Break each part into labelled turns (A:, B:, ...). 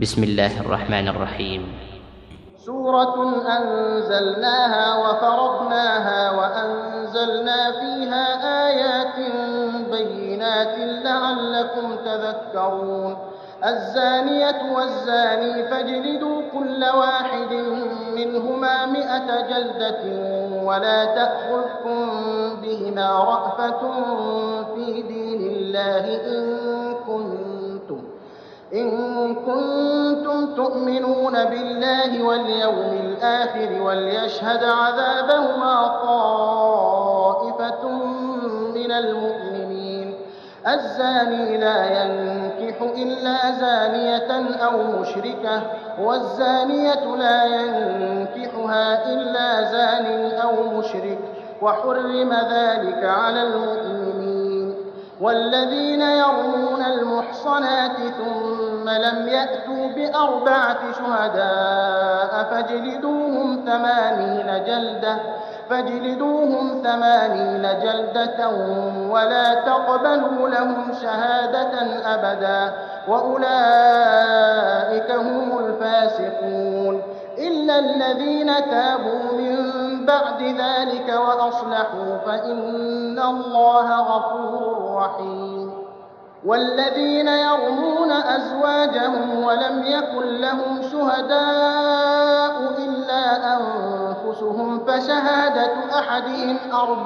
A: بسم الله الرحمن الرحيم.
B: سورة أنزلناها وفرضناها وأنزلنا فيها آيات بينات لعلكم تذكرون. الزانية والزاني فاجلدوا كل واحد منهما 100 جلدة ولا تأخذكم بهما رأفة في دين الله إن كنتم تؤمنون بالله واليوم الآخر وليشهد عذابهما طائفة من المؤمنين. الزاني لا ينكح إلا زانية أو مشركة والزانية لا ينكحها إلا زان أو مشرك وحرم ذلك على المؤمنين. والذين يرمون المحصنات ثم لم يأتوا ب4 شهداء فاجلدوهم 80 جلدة ولا تقبلوا لهم شهادة أبدا وأولئك هم الفاسقون إلا الذين تابوا من بعد ذلك وأصلحوا فإن الله غفور رحيم. والذين يرمون أزواجهم ولم يكن لهم شهداء إلا أنفسهم فشهادة أحدهم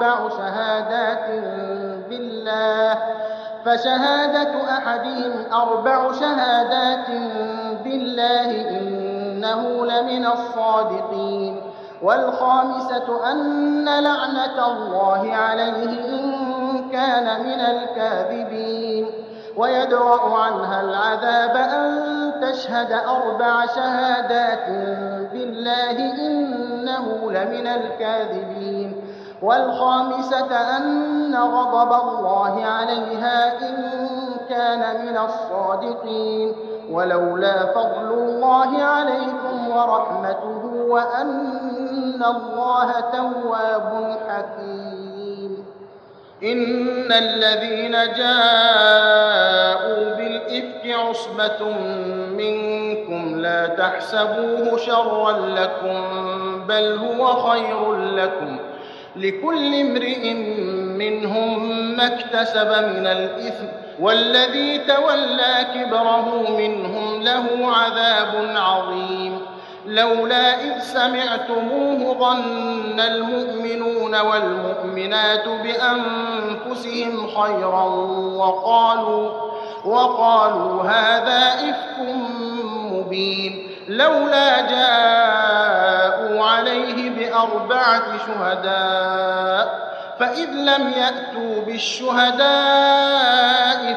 B: 4 شهادات بالله إنه لمن الصادقين. والخامسة أن لعنة الله عليه إن كان من الكاذبين. ويدرأ عنها العذاب أن تشهد 4 شهادات بالله إنه لمن الكاذبين. والخامسة أن غضب الله عليها إن كان من الصادقين. ولولا فضل الله عليكم ورحمته وأن الله تواب حكيم. إن الذين جاءوا بالإفك عصبة منكم لا تحسبوه شرا لكم بل هو خير لكم لكل امرئ منهم ما اكتسب من الإثم والذي تولى كبره منهم له عذاب عظيم. لولا إذ سمعتموه ظن المؤمنون والمؤمنات بأنفسهم خيرا وقالوا هذا إفك مبين. لولا جاءوا عليه ب4 شهداء فإذ لم يأتوا بالشهداء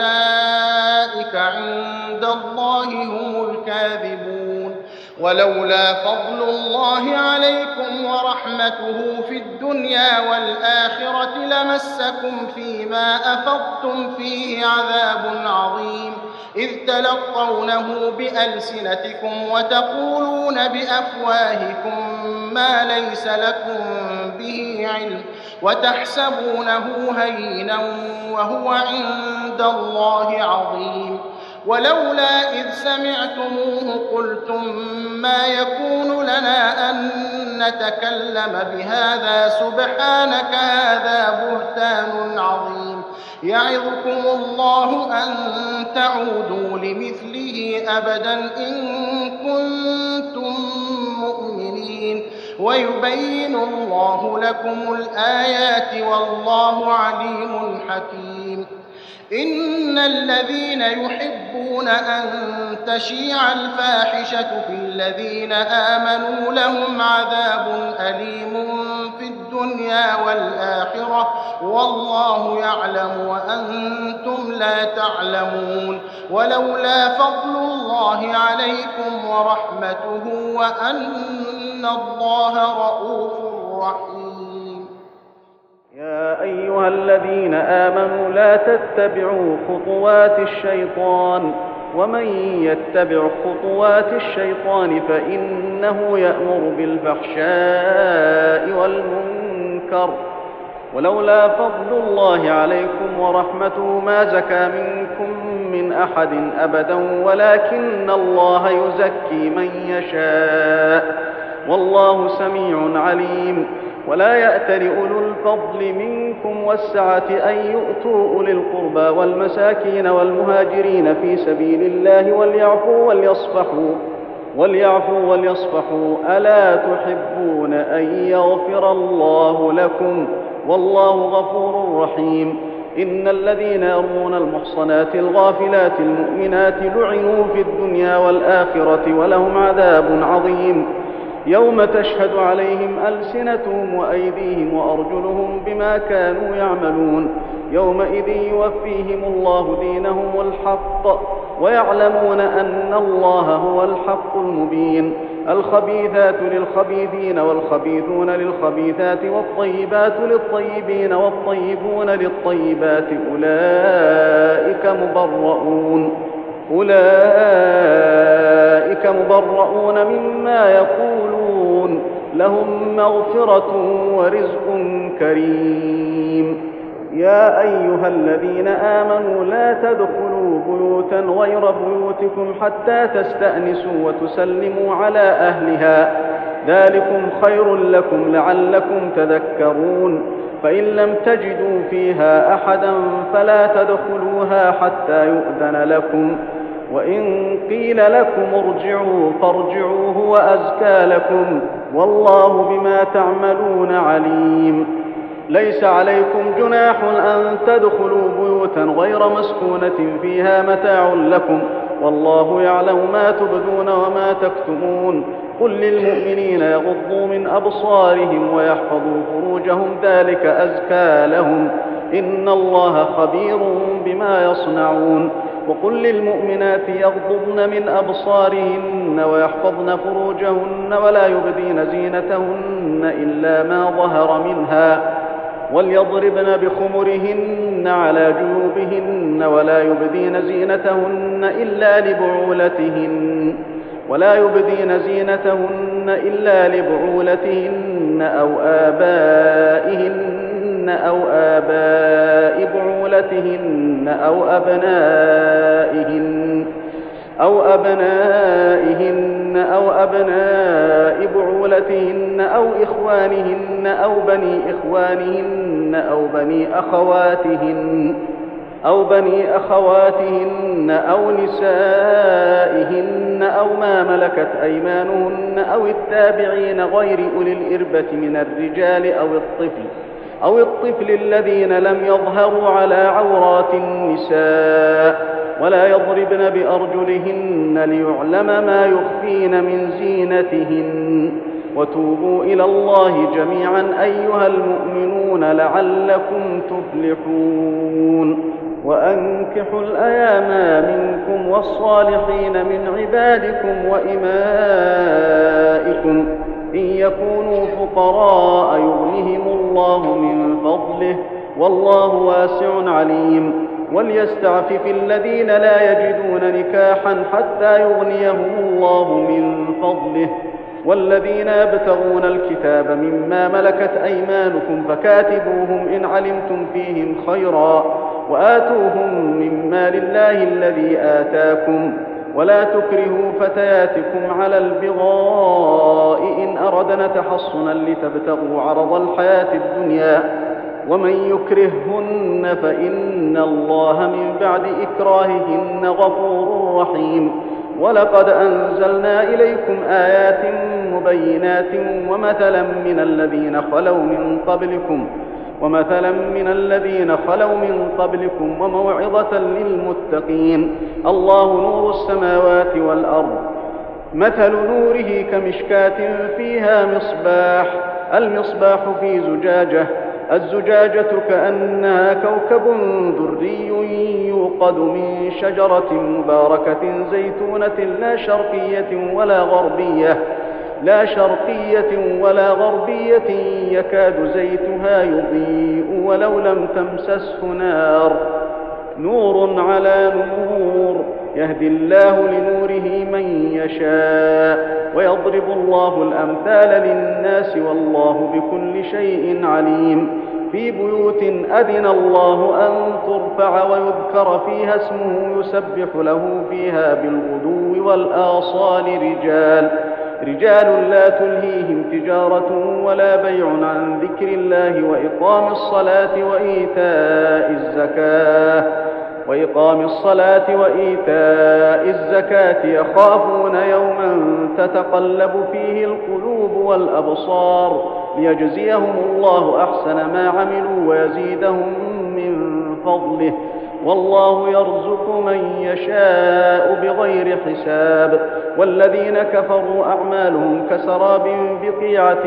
B: فأولئك عند الله هم الكاذبون. ولولا فضل الله عليكم ورحمته في الدنيا والآخرة لمسكم فيما أفضتم فيه عذاب عظيم إذ تلقونه بألسنتكم وتقولون بأفواهكم ما ليس لكم به علم وتحسبونه هينا وهو عند الله عظيم. ولولا إذ سمعتموه قلتم ما يكون لنا أن نتكلم بهذا سبحانك هذا بهتان عظيم. يعظكم الله أن تعودوا لمثله أبدا إن كنتم مؤمنين ويبين الله لكم الآيات والله عليم حكيم. إن الذين يحبون أن تشيع الفاحشة في الذين آمنوا لهم عذاب أليم في الدنيا والآخرة والله يعلم وأنتم لا تعلمون. ولولا فضل الله عليكم ورحمته وأن الله رءوف رحيم.
C: يا أيها الذين آمنوا لا تتبعوا خطوات الشيطان ومن يتبع خطوات الشيطان فإنه يأمر بالفحشاء والمنكر ولولا فضل الله عليكم ورحمته ما زكى منكم من أحد أبدا ولكن الله يزكي من يشاء والله سميع عليم. ولا يأتل أولو الفضل منكم والسعة أن يؤتوا أولي القربى والمساكين والمهاجرين في سبيل الله وليعفوا وليصفحوا ألا تحبون أن يغفر الله لكم والله غفور رحيم. إن الذين يرمون المحصنات الغافلات المؤمنات لعنوا في الدنيا والآخرة ولهم عذاب عظيم يوم تشهد عليهم ألسنتهم وأيديهم وأرجلهم بما كانوا يعملون يومئذ يوفيهم الله دينهم الحق ويعلمون أن الله هو الحق المبين. الخبيثات للخبيثين والخبيثون للخبيثات والطيبات للطيبين والطيبون للطيبات أولئك مبرؤون مما يقولون لهم مغفرة ورزق كريم. يا أيها الذين آمنوا لا تدخلوا بيوتا غير بيوتكم حتى تستأنسوا وتسلموا على أهلها ذلكم خير لكم لعلكم تذكرون. فإن لم تجدوا فيها أحدا فلا تدخلوها حتى يؤذن لكم وإن قيل لكم ارجعوا فارجعوا هو أزكى لكم والله بما تعملون عليم. ليس عليكم جناح أن تدخلوا بيوتا غير مسكونة فيها متاع لكم والله يعلم ما تبدون وما تكتمون. قل للمؤمنين يغضوا من أبصارهم ويحفظوا فروجهم ذلك أزكى لهم إن الله خبير بما يصنعون. وقل للمؤمنات يغضضن من أبصارهن ويحفظن فروجهن ولا يبدين زينتهن إلا ما ظهر منها وليضربن بخمرهن على جيوبهن ولا يبدين زينتهن إلا لبعولتهن أو آبائهن آباء بعولتهن أو أبناء بعولتهن أو إخوانهن أو بني إخوانهن أو بني أخواتهن أو نسائهن أو ما ملكت أيمانهن أو التابعين غير أولي الإربة من الرجال أو الطفل الذين لم يظهروا على عورات النساء ولا يضربن بأرجلهن ليعلم ما يخفين من زينتهن. وتوبوا إلى الله جميعا أيها المؤمنون لعلكم تفلحون. وأنكحوا الأيام منكم والصالحين من عبادكم وإمائكم إن يكونوا فقراء يغنهم الله من فضله والله واسع عليم. وليستعفف الذين لا يجدون نكاحا حتى يغنيهم الله من فضله والذين يبتغون الكتاب مما ملكت أيمانكم فكاتبوهم إن علمتم فيهم خيرا وآتوهم مما لله الذي آتاكم ولا تكرهوا فتياتكم على البغاء إن أردنا تحصنا لتبتغوا عرض الحياة الدنيا ومن يكرههن فإن الله من بعد إكراههن غفور رحيم. ولقد أنزلنا إليكم آيات مبينات ومثلا من الذين خلوا من قبلكم وموعظة للمتقين. الله نور السماوات والأرض مثل نوره كمشكاة فيها المصباح في زجاجة الزجاجة كأنها كوكب دري يوقد من شجرة مباركة زيتونة لا شرقية ولا غربية يكاد زيتها يضيء ولو لم تمسسه نور على نور يهدي الله لنوره من يشاء ويضرب الله الأمثال للناس والله بكل شيء عليم. في بيوت أذن الله أن ترفع ويذكر فيها اسمه يسبح له فيها بالغدو والآصال رجال لا تلهيهم تجارة ولا بيع عن ذكر الله وإقام الصلاة وإيتاء الزكاة يخافون يوما تتقلب فيه القلوب والأبصار ليجزيهم الله أحسن ما عملوا ويزيدهم من فضله والله يرزق من يشاء بغير حساب. والذين كفروا أعمالهم كسراب بقيعة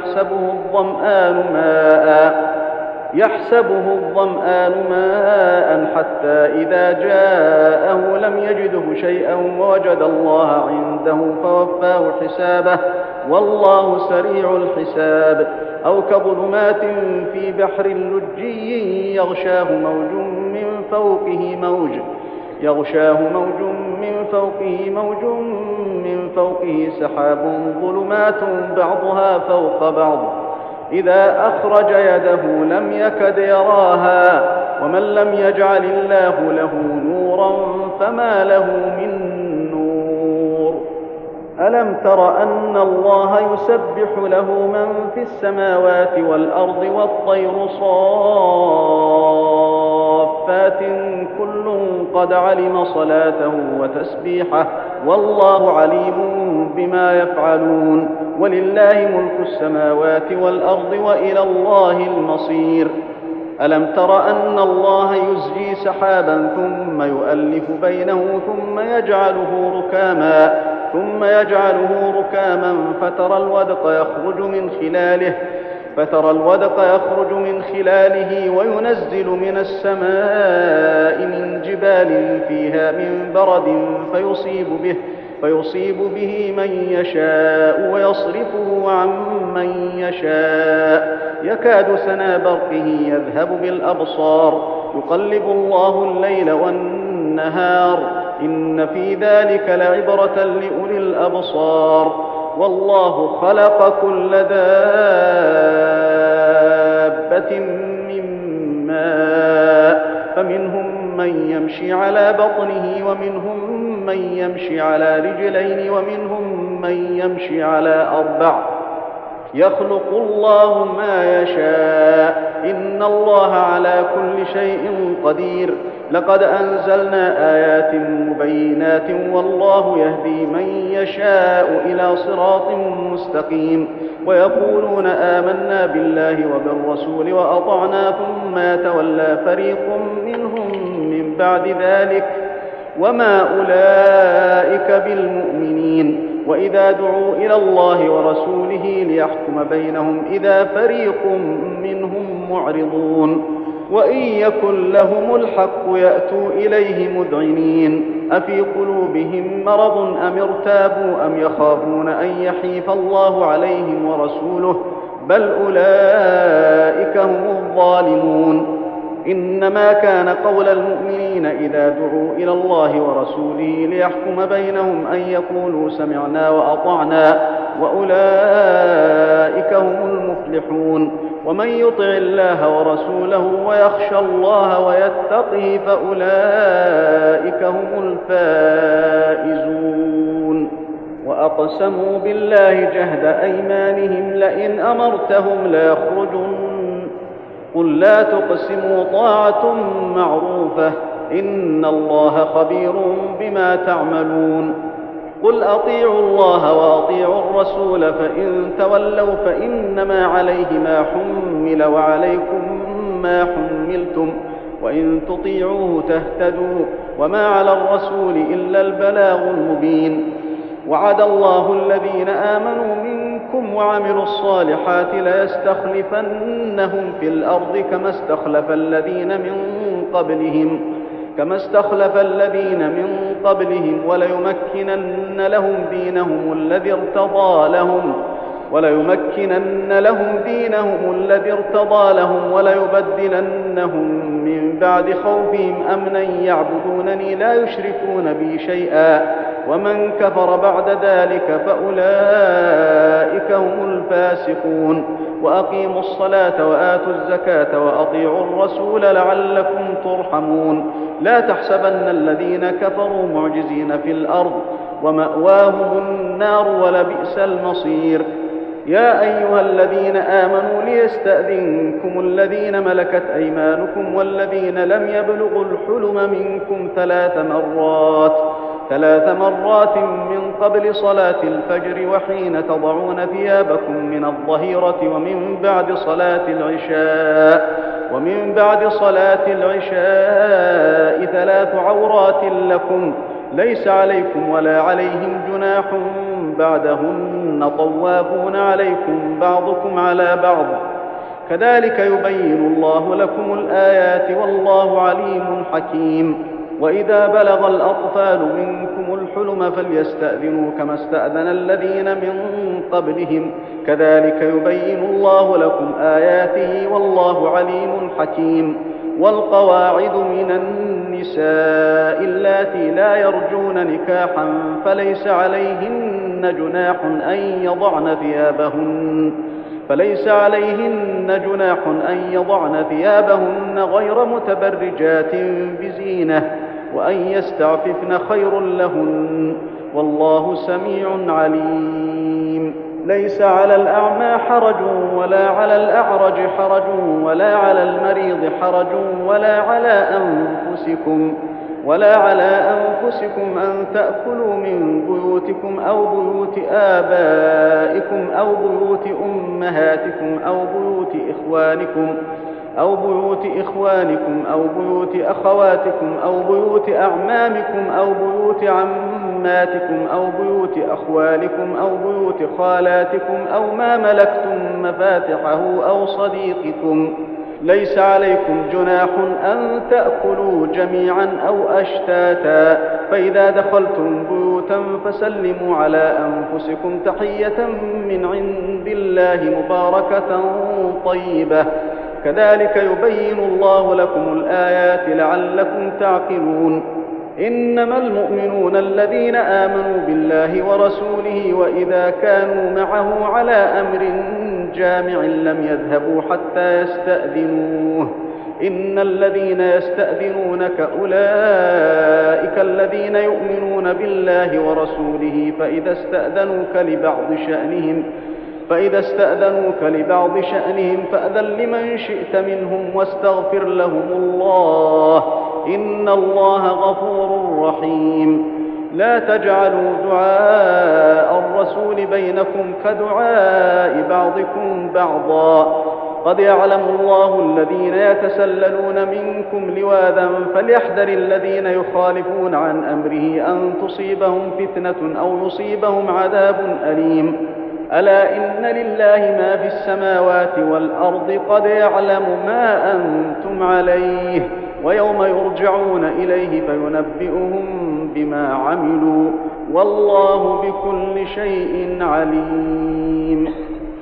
C: يحسبه الظمآن ماء حتى إذا جاءه لم يجده شيئا ووجد الله عنده فوفاه حسابه والله سريع الحساب. أو كظلمات في بحر لجي يغشاه موج من فوقه سحاب ظلمات بعضها فوق بعض إذا أخرج يده لم يكد يراها ومن لم يجعل الله له نورا فما له من نور. ألم تر أن الله يسبح له من في السماوات والأرض والطير صافات كل قد علم صلاته وتسبيحه والله عليم بما يفعلون. ولله ملك السماوات والأرض وإلى الله المصير. ألم تر أن الله يزجي سحابا ثم يؤلف بينه ثم يجعله ركاما فترى الودق يخرج من خلاله وينزل من السماء من جبال فيها من برد فيصيب به من يشاء ويصرفه عن من يشاء يكاد سنا برقه يذهب بالأبصار يقلب الله الليل والنهار إن في ذلك لعبرة لأولي الأبصار. والله خلق كل دابة من ماء فمنهم من يمشي على بطنه ومنهم من يمشي على رجلين ومنهم من يمشي على أربع يخلق الله ما يشاء إن الله على كل شيء قدير. لقد أنزلنا آيات مبينات والله يهدي من يشاء إلى صراط مستقيم. ويقولون آمنا بالله وبالرسول وأطعنا ثم يتولى فريق منهم من بعد ذلك وما أولئك بالمؤمنين. وإذا دعوا إلى الله ورسوله ليحكم بينهم إذا فريق منهم معرضون. وإن يكن لهم الحق يأتوا إليه مذعنين. أفي قلوبهم مرض أم ارتابوا أم يخافون أن يحيف الله عليهم ورسوله بل أولئك هم الظالمون. إنما كان قول المؤمنين إذا دعوا إلى الله ورسوله ليحكم بينهم أن يقولوا سمعنا وأطعنا وأولئك هم المفلحون. ومن يطع الله ورسوله ويخشى الله ويتقه فأولئك هم الفائزون. وأقسموا بالله جهد أيمانهم لئن أمرتهم ليخرجن قل لا تقسموا طاعة معروفة إن الله خبير بما تعملون. قل أطيعوا الله وأطيعوا الرسول فإن تولوا فإنما عليه ما حمل وعليكم ما حملتم وإن تطيعوه تهتدوا وما على الرسول إلا البلاغ المبين. وعد الله الذين آمنوا منكم وعملوا الصالحات ليستخلفنهم في الأرض كما استخلف الذين من قبلهم وليمكنن لهم دينهم الذي ارتضى لهم وليبدلنهم من بعد خوفهم أمنا يعبدونني لا يشركون بي شيئا ومن كفر بعد ذلك فأولئك هم الفاسقون وأقيموا الصلاة وآتوا الزكاة وأطيعوا الرسول لعلكم ترحمون لا تحسبن الذين كفروا معجزين في الأرض ومأواهم النار ولبئس المصير يا أيها الذين آمنوا ليستأذنكم الذين ملكت أيمانكم والذين لم يبلغوا الحلم منكم ثلاث مرات من قبل صلاة الفجر وحين تضعون ثيابكم من الظهيرة ومن بعد صلاة العشاء 3 عورات لكم ليس عليكم ولا عليهم جناح بعدهن طوافون عليكم بعضكم على بعض كذلك يبين الله لكم الآيات والله عليم حكيم وإذا بلغ الأطفال منكم الحلم فليستأذنوا كما استأذن الذين من قبلهم كذلك يبين الله لكم آياته والله عليم حكيم والقواعد من النساء اللاتي لا يرجون نكاحا فليس عليهن جناح أن يضعن ثيابهن غير متبرجات بزينة وأن يستعففن خير لهن والله سميع عليم ليس على الأعمى حرج ولا على الأعرج حرج ولا على المريض حرج ولا على أنفسكم أن تأكلوا من بيوتكم أو بيوت آبائكم أو بيوت أمهاتكم أو بيوت إخوانكم أو بيوت أخواتكم أو بيوت أعمامكم أو بيوت عماتكم أو بيوت أخوالكم أو بيوت خالاتكم أو ما ملكتم مفاتحه أو صديقكم ليس عليكم جناح أن تأكلوا جميعا أو أشتاتا فإذا دخلتم بيوتا فسلموا على أنفسكم تحية من عند الله مباركة طيبة كذلك يبين الله لكم الآيات لعلكم تعقلون إنما المؤمنون الذين آمنوا بالله ورسوله وإذا كانوا معه على أمر جامع لم يذهبوا حتى يستأذنوه إن الذين يستأذنونك أولئك الذين يؤمنون بالله ورسوله فإذا استأذنوك لبعض شأنهم فأذن لمن شئت منهم واستغفر لهم الله إن الله غفور رحيم لا تجعلوا دعاء الرسول بينكم كدعاء بعضكم بعضا قد يعلم الله الذين يتسللون منكم لواذا فليحذر الذين يخالفون عن أمره أن تصيبهم فتنة أو يصيبهم عذاب أليم ألا إن لله ما في السماوات والأرض قد يعلم ما أنتم عليه ويوم يرجعون إليه فينبئهم بما عملوا والله بكل شيء عليم